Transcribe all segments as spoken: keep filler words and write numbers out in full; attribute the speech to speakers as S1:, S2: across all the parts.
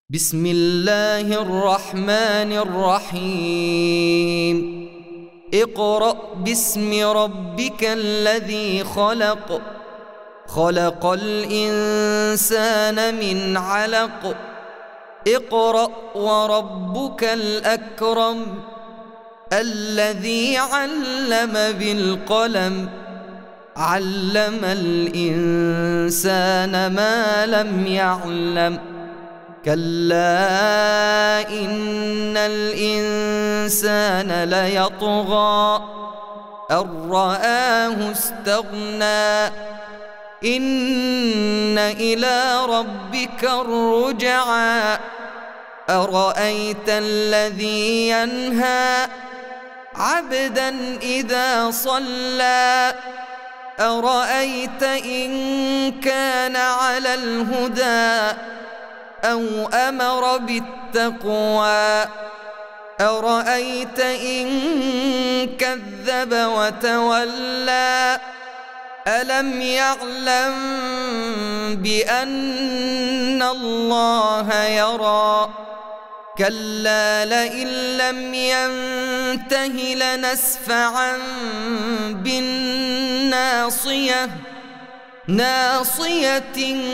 S1: بسم الله الرحمن الرحيم. اقرأ باسم ربك الذي خلق خلق الإنسان من علق اقرأ وربك الأكرم الذي علم بالقلم علم الإنسان ما لم يعلم كلا إن الإنسان ليطغى أن رآه استغنى إن إلى ربك الرجعى أرأيت الذي ينهى عبدا إذا صلى أرأيت إن كان على الهدى أو أمر بالتقوى أرأيت إن كذب وتولى ألم يعلم بأن الله يرى كلا لئن لم ينته لنسفعا بالناصية ناصية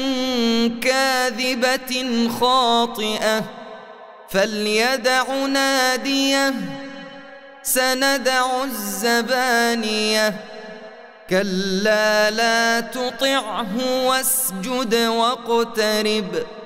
S1: كاذبة خاطئة فليدع ناديه سندع الزبانية كلا لا تطعه واسجد واقترب